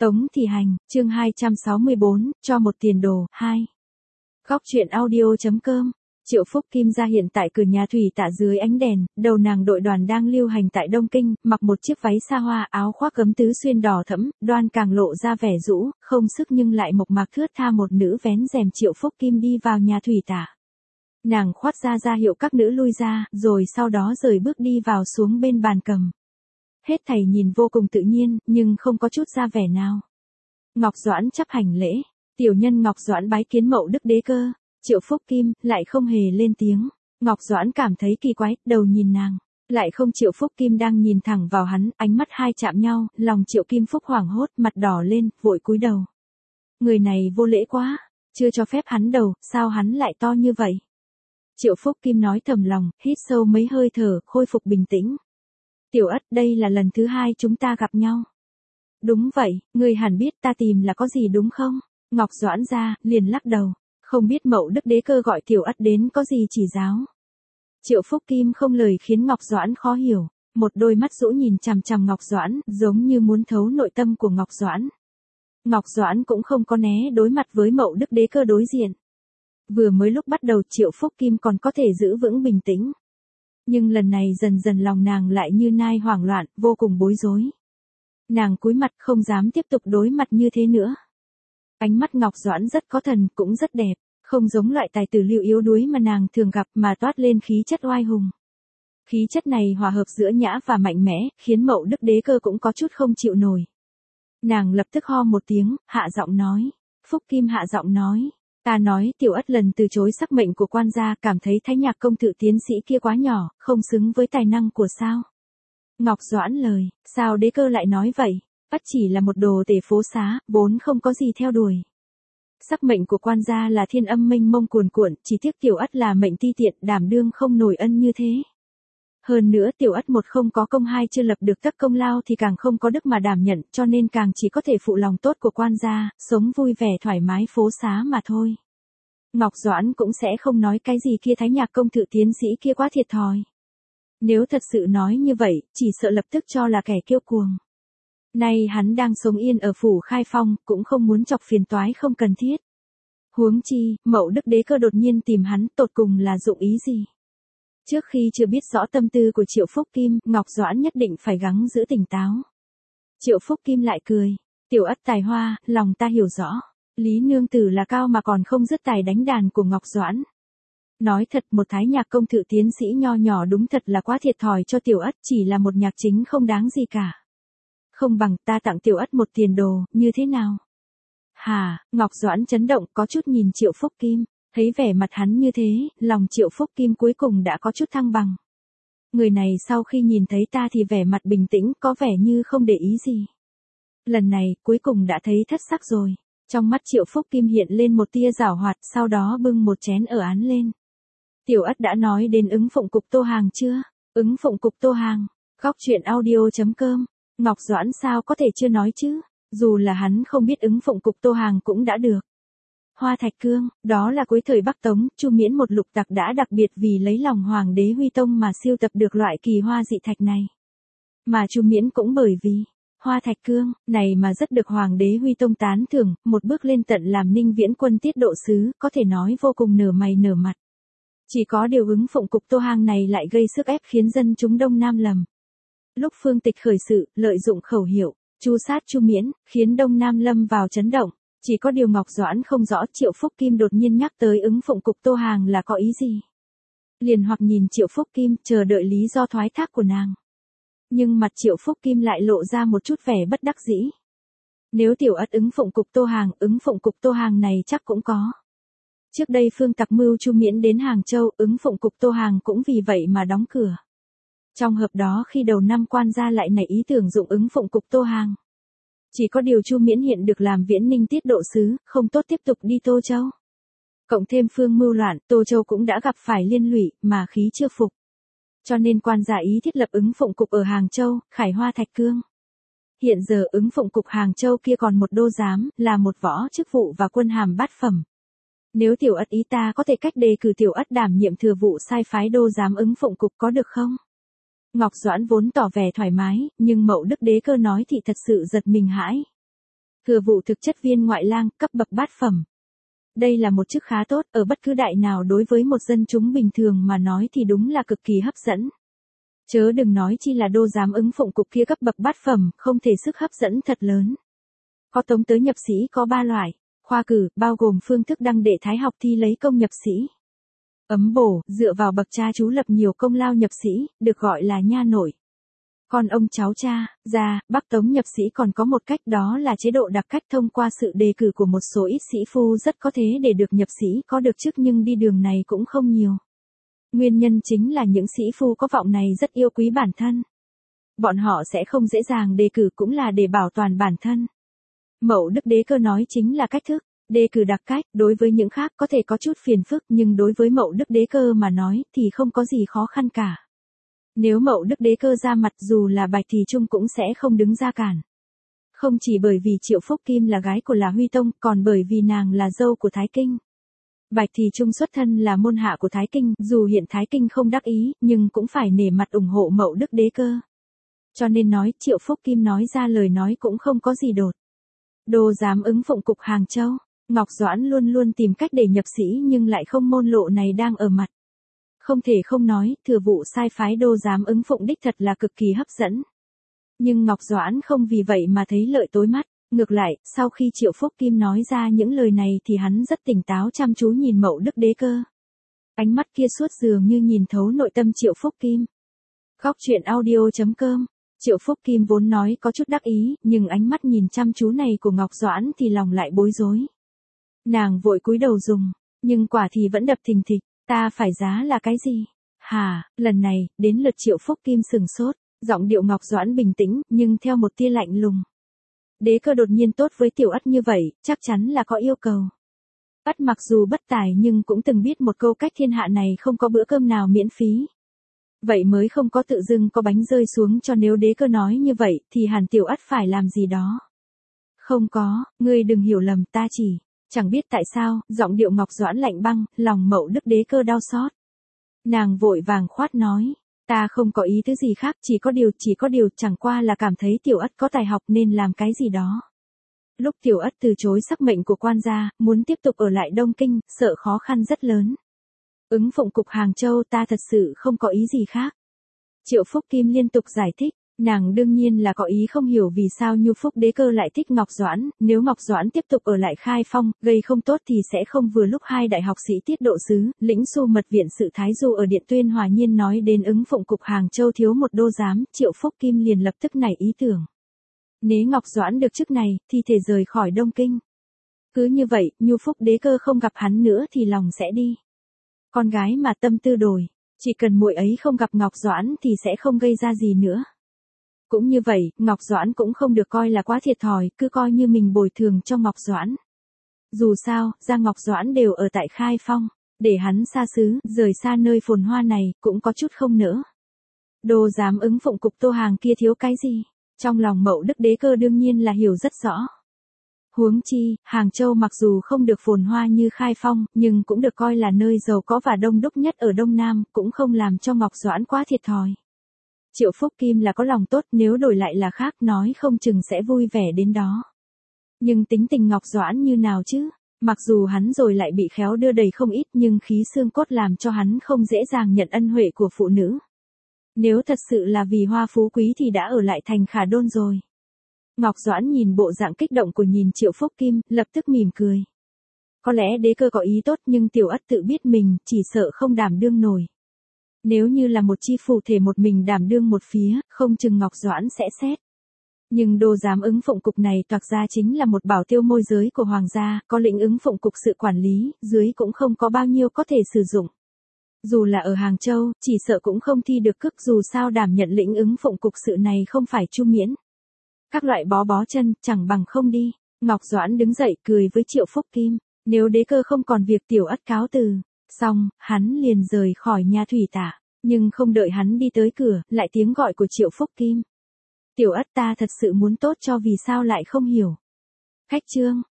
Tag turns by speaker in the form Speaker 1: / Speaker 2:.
Speaker 1: Tống Thị Hành, chương 264, cho một tiền đồ, 2. Góc truyện audio.com. Triệu Phúc Kim ra hiện tại cửa nhà thủy tạ dưới ánh đèn, đầu nàng đội đoàn đang lưu hành tại Đông Kinh, mặc một chiếc váy sa hoa, áo khoác gấm tứ xuyên đỏ thẫm, đoan càng lộ ra vẻ rũ, không sức nhưng lại mộc mạc thướt tha. Một nữ vén rèm Triệu Phúc Kim đi vào nhà thủy tạ. Nàng khoát ra hiệu các nữ lui ra, rồi sau đó rời bước đi vào xuống bên bàn cầm. Hết thảy nhìn vô cùng tự nhiên, nhưng không có chút ra vẻ nào. Ngọc Doãn chấp hành lễ, tiểu nhân Ngọc Doãn bái kiến Mậu Đức Đế Cơ. Triệu Phúc Kim lại không hề lên tiếng. Ngọc Doãn cảm thấy kỳ quái, đầu nhìn nàng, lại không. Triệu Phúc Kim đang nhìn thẳng vào hắn, ánh mắt hai chạm nhau, lòng Triệu Kim Phúc hoảng hốt, mặt đỏ lên, vội cúi đầu. Người này vô lễ quá, chưa cho phép hắn đầu, sao hắn lại to như vậy? Triệu Phúc Kim nói thầm lòng, hít sâu mấy hơi thở, khôi phục bình tĩnh. Tiểu Ất, đây là lần thứ hai chúng ta gặp nhau. Đúng vậy, người hẳn biết ta tìm là có gì đúng không? Ngọc Doãn ra, liền lắc đầu. Không biết Mậu Đức Đế Cơ gọi Tiểu Ất đến có gì chỉ giáo. Triệu Phúc Kim không lời khiến Ngọc Doãn khó hiểu. Một đôi mắt dũ nhìn chằm chằm Ngọc Doãn, giống như muốn thấu nội tâm của Ngọc Doãn. Ngọc Doãn cũng không có né đối mặt với Mậu Đức Đế Cơ đối diện. Vừa mới lúc bắt đầu Triệu Phúc Kim còn có thể giữ vững bình tĩnh. Nhưng lần này dần dần lòng nàng lại như nai hoảng loạn, vô cùng bối rối. Nàng cúi mặt không dám tiếp tục đối mặt như thế nữa. Ánh mắt Ngọc Doãn rất có thần, cũng rất đẹp, không giống loại tài tử lưu yếu đuối mà nàng thường gặp, mà toát lên khí chất oai hùng. Khí chất này hòa hợp giữa nhã và mạnh mẽ, khiến Mậu Đức Đế Cơ cũng có chút không chịu nổi. Nàng lập tức ho một tiếng, hạ giọng nói. Phúc Kim hạ giọng nói. Ta nói Tiểu Ất lần từ chối sắc mệnh của quan gia, cảm thấy Thái Nhạc công tử tiến sĩ kia quá nhỏ, không xứng với tài năng của sao. Ngọc Doãn lời, sao Đế Cơ lại nói vậy? Ất chỉ là một đồ tể phố xá, vốn không có gì theo đuổi. Sắc mệnh của quan gia là thiên âm mênh mông cuồn cuộn, chỉ tiếc Tiểu Ất là mệnh ti tiện, đảm đương không nổi ân như thế. Hơn nữa Tiểu Ất một không có công, hai chưa lập được tất công lao thì càng không có đức mà đảm nhận, cho nên càng chỉ có thể phụ lòng tốt của quan gia, sống vui vẻ thoải mái phố xá mà thôi. Ngọc Doãn cũng sẽ không nói cái gì kia Thái Nhạc công tử tiến sĩ kia quá thiệt thòi. Nếu thật sự nói như vậy, chỉ sợ lập tức cho là kẻ kiêu cuồng. Nay hắn đang sống yên ở phủ Khai Phong, cũng không muốn chọc phiền toái không cần thiết. Huống chi, Mậu Đức Đế Cơ đột nhiên tìm hắn, tột cùng là dụng ý gì? Trước khi chưa biết rõ tâm tư của Triệu Phúc Kim, Ngọc Doãn nhất định phải gắng giữ tỉnh táo. Triệu Phúc Kim lại cười. Tiểu Ất tài hoa, lòng ta hiểu rõ. Lý nương tử là cao mà còn không dứt tài đánh đàn của Ngọc Doãn. Nói thật, một Thái Nhạc công tử tiến sĩ nho nhỏ đúng thật là quá thiệt thòi cho Tiểu Ất, chỉ là một nhạc chính không đáng gì cả. Không bằng ta tặng Tiểu Ất một tiền đồ, như thế nào? Hà, Ngọc Doãn chấn động, có chút nhìn Triệu Phúc Kim, thấy vẻ mặt hắn như thế, lòng Triệu Phúc Kim cuối cùng đã có chút thăng bằng. Người này sau khi nhìn thấy ta thì vẻ mặt bình tĩnh, có vẻ như không để ý gì. Lần này, cuối cùng đã thấy thất sắc rồi. Trong mắt Triệu Phúc Kim hiện lên một tia giảo hoạt, sau đó bưng một chén ở án lên. Tiểu Ất đã nói đến ứng phụng cục Tô Hàng chưa? Ứng phụng cục Tô Hàng. Góc truyện audio.com. Ngọc Doãn sao có thể chưa nói chứ? Dù là hắn không biết ứng phụng cục Tô Hàng cũng đã được. Hoa Thạch Cương, đó là cuối thời Bắc Tống, Chu Miễn một lục tặc đã đặc biệt vì lấy lòng Hoàng đế Huy Tông mà siêu tập được loại kỳ hoa dị thạch này. Mà Chu Miễn cũng bởi vì Hoa Thạch Cương này mà rất được Hoàng đế Huy Tông tán thưởng, một bước lên tận làm Ninh Viễn quân tiết độ sứ, có thể nói vô cùng nở mày nở mặt. Chỉ có điều ứng phụng cục Tô Hàng này lại gây sức ép khiến dân chúng Đông Nam lầm. Lúc Phương Tịch khởi sự, lợi dụng khẩu hiệu chu sát Chu Miễn, khiến Đông Nam lâm vào chấn động. Chỉ có điều Ngọc Doãn không rõ Triệu Phúc Kim đột nhiên nhắc tới ứng phụng cục Tô Hàng là có ý gì. Liền hoặc nhìn Triệu Phúc Kim, chờ đợi lý do thoái thác của nàng. Nhưng mặt Triệu Phúc Kim lại lộ ra một chút vẻ bất đắc dĩ. Nếu Tiểu Ất ứng phụng cục Tô Hàng này chắc cũng có. Trước đây Phương Tặc mưu Chu Miễn đến Hàng Châu, ứng phụng cục Tô Hàng cũng vì vậy mà đóng cửa. Trong hợp đó khi đầu năm quan gia lại nảy ý tưởng dụng ứng phụng cục Tô Hàng. Chỉ có điều Chu Miễn hiện được làm Viễn Ninh tiết độ sứ, không tốt tiếp tục đi Tô Châu. Cộng thêm phương mưu loạn, Tô Châu cũng đã gặp phải liên lụy, mà khí chưa phục. Cho nên quan gia ý thiết lập ứng phụng cục ở Hàng Châu, khải Hoa Thạch Cương. Hiện giờ ứng phụng cục Hàng Châu kia còn một đô giám, là một võ chức vụ và quân hàm bát phẩm. Nếu Tiểu Ất ý ta có thể cách đề cử Tiểu Ất đảm nhiệm thừa vụ sai phái đô giám ứng phụng cục có được không? Ngọc Doãn vốn tỏ vẻ thoải mái, nhưng Mậu Đức Đế Cơ nói thì thật sự giật mình hãi. Thừa vụ thực chất viên ngoại lang, cấp bậc bát phẩm. Đây là một chức khá tốt, ở bất cứ đại nào đối với một dân chúng bình thường mà nói thì đúng là cực kỳ hấp dẫn. Chớ đừng nói chi là đô giám ứng phụng cục kia cấp bậc bát phẩm, không thể sức hấp dẫn thật lớn. Có tống tới nhập sĩ có 3 loại, khoa cử, bao gồm phương thức đăng đệ thái học thi lấy công nhập sĩ. Ấm bổ, dựa vào bậc cha chú lập nhiều công lao nhập sĩ, được gọi là nha nội. Còn ông cháu cha, gia, bác tống nhập sĩ còn có một cách, đó là chế độ đặc cách thông qua sự đề cử của một số ít sĩ phu rất có thế để được nhập sĩ, có được chức nhưng đi đường này cũng không nhiều. Nguyên nhân chính là những sĩ phu có vọng này rất yêu quý bản thân. Bọn họ sẽ không dễ dàng đề cử cũng là để bảo toàn bản thân. Mậu Đức Đế Cơ nói chính là cách thức, đề cử đặc cách, đối với những khác có thể có chút phiền phức nhưng đối với Mậu Đức Đế Cơ mà nói thì không có gì khó khăn cả. Nếu Mậu Đức Đế Cơ ra mặt dù là Bạch Thì Trung cũng sẽ không đứng ra cản. Không chỉ bởi vì Triệu Phúc Kim là gái của là Huy Tông, còn bởi vì nàng là dâu của Thái Kinh. Bạch Thì Trung xuất thân là môn hạ của Thái Kinh, dù hiện Thái Kinh không đắc ý, nhưng cũng phải nể mặt ủng hộ Mậu Đức Đế Cơ. Cho nên nói Triệu Phúc Kim nói ra lời nói cũng không có gì đột. Đô giám ứng phụng cục Hàng Châu, Ngọc Doãn luôn luôn tìm cách để nhập sĩ nhưng lại không môn lộ này đang ở mặt. Không thể không nói, thừa vụ sai phái đô giám ứng phụng đích thật là cực kỳ hấp dẫn. Nhưng Ngọc Doãn không vì vậy mà thấy lợi tối mắt, ngược lại, sau khi Triệu Phúc Kim nói ra những lời này thì hắn rất tỉnh táo chăm chú nhìn Mậu Đức Đế Cơ. Ánh mắt kia suốt dường như nhìn thấu nội tâm Triệu Phúc Kim. Góc truyện audio.com. Triệu Phúc Kim vốn nói có chút đắc ý, nhưng ánh mắt nhìn chăm chú này của Ngọc Doãn thì lòng lại bối rối. Nàng vội cúi đầu dùng, nhưng quả thì vẫn đập thình thịch, ta phải giá là cái gì? Hà, lần này, đến lượt Triệu Phúc Kim sừng sốt, giọng điệu Ngọc Doãn bình tĩnh, nhưng theo một tia lạnh lùng. Đế Cơ đột nhiên tốt với Tiểu Ất như vậy, chắc chắn là có yêu cầu. Ất mặc dù bất tài nhưng cũng từng biết một câu cách thiên hạ này không có bữa cơm nào miễn phí. Vậy mới không có tự dưng có bánh rơi xuống cho nếu Đế Cơ nói như vậy thì hẳn Tiểu Ất phải làm gì đó. Không có, ngươi đừng hiểu lầm, ta chỉ, chẳng biết tại sao, giọng điệu Ngọc Doãn lạnh băng, lòng Mậu Đức Đế Cơ đau xót. Nàng vội vàng khoát nói, ta không có ý thứ gì khác, chỉ có điều chẳng qua là cảm thấy Tiểu Ất có tài học nên làm cái gì đó. Lúc Tiểu Ất từ chối sắc mệnh của quan gia, muốn tiếp tục ở lại Đông Kinh, sợ khó khăn rất lớn. Ứng phụng cục Hàng Châu ta thật sự không có ý gì khác. Triệu Phúc Kim liên tục giải thích, nàng đương nhiên là có ý không hiểu vì sao Nhu Phúc Đế Cơ lại thích Ngọc Doãn, nếu Ngọc Doãn tiếp tục ở lại Khai Phong, gây không tốt thì sẽ không vừa lúc hai đại học sĩ tiết độ sứ, lĩnh su mật viện sự Thái Du ở Điện Tuyên Hòa Nhiên nói đến ứng phụng cục Hàng Châu thiếu một đô giám, Triệu Phúc Kim liền lập tức nảy ý tưởng. Nếu Ngọc Doãn được chức này, thì thể rời khỏi Đông Kinh. Cứ như vậy, Nhu Phúc Đế Cơ không gặp hắn nữa thì lòng sẽ đi. Con gái mà tâm tư đổi, chỉ cần muội ấy không gặp Ngọc Doãn thì sẽ không gây ra gì nữa. Cũng như vậy, Ngọc Doãn cũng không được coi là quá thiệt thòi, cứ coi như mình bồi thường cho Ngọc Doãn. Dù sao, gia Ngọc Doãn đều ở tại Khai Phong, để hắn xa xứ, rời xa nơi phồn hoa này, cũng có chút không nỡ. Đô giám ứng phụng cục Tô Hàng kia thiếu cái gì? Trong lòng Mậu Đức Đế Cơ đương nhiên là hiểu rất rõ. Huống chi, Hàng Châu mặc dù không được phồn hoa như Khai Phong, nhưng cũng được coi là nơi giàu có và đông đúc nhất ở Đông Nam, cũng không làm cho Ngọc Doãn quá thiệt thòi. Triệu Phúc Kim là có lòng tốt, nếu đổi lại là khác nói không chừng sẽ vui vẻ đến đó. Nhưng tính tình Ngọc Doãn như nào chứ? Mặc dù hắn rồi lại bị khéo đưa đầy không ít nhưng khí xương cốt làm cho hắn không dễ dàng nhận ân huệ của phụ nữ. Nếu thật sự là vì hoa phú quý thì đã ở lại thành Khả Đôn rồi. Ngọc Doãn nhìn bộ dạng kích động của nhìn Triệu Phúc Kim, lập tức mỉm cười. Có lẽ Đế Cơ có ý tốt nhưng Tiểu Ất tự biết mình, chỉ sợ không đảm đương nổi. Nếu như là một chi phù thể một mình đảm đương một phía, không chừng Ngọc Doãn sẽ xét. Nhưng đô giám ứng phụng cục này toạc ra chính là một bảo tiêu môi giới của hoàng gia, có lĩnh ứng phụng cục sự quản lý, dưới cũng không có bao nhiêu có thể sử dụng. Dù là ở Hàng Châu, chỉ sợ cũng không thi được cức dù sao đảm nhận lĩnh ứng phụng cục sự này không phải Chu Miễn. Các loại bó chân, chẳng bằng không đi. Ngọc Doãn đứng dậy cười với Triệu Phúc Kim, nếu Đế Cơ không còn việc Tiểu Ất cáo từ. Xong, hắn liền rời khỏi nhà thủy tạ, nhưng không đợi hắn đi tới cửa, lại tiếng gọi của Triệu Phúc Kim. Tiểu Ất ta thật sự muốn tốt cho vì sao lại không hiểu. Khách chương.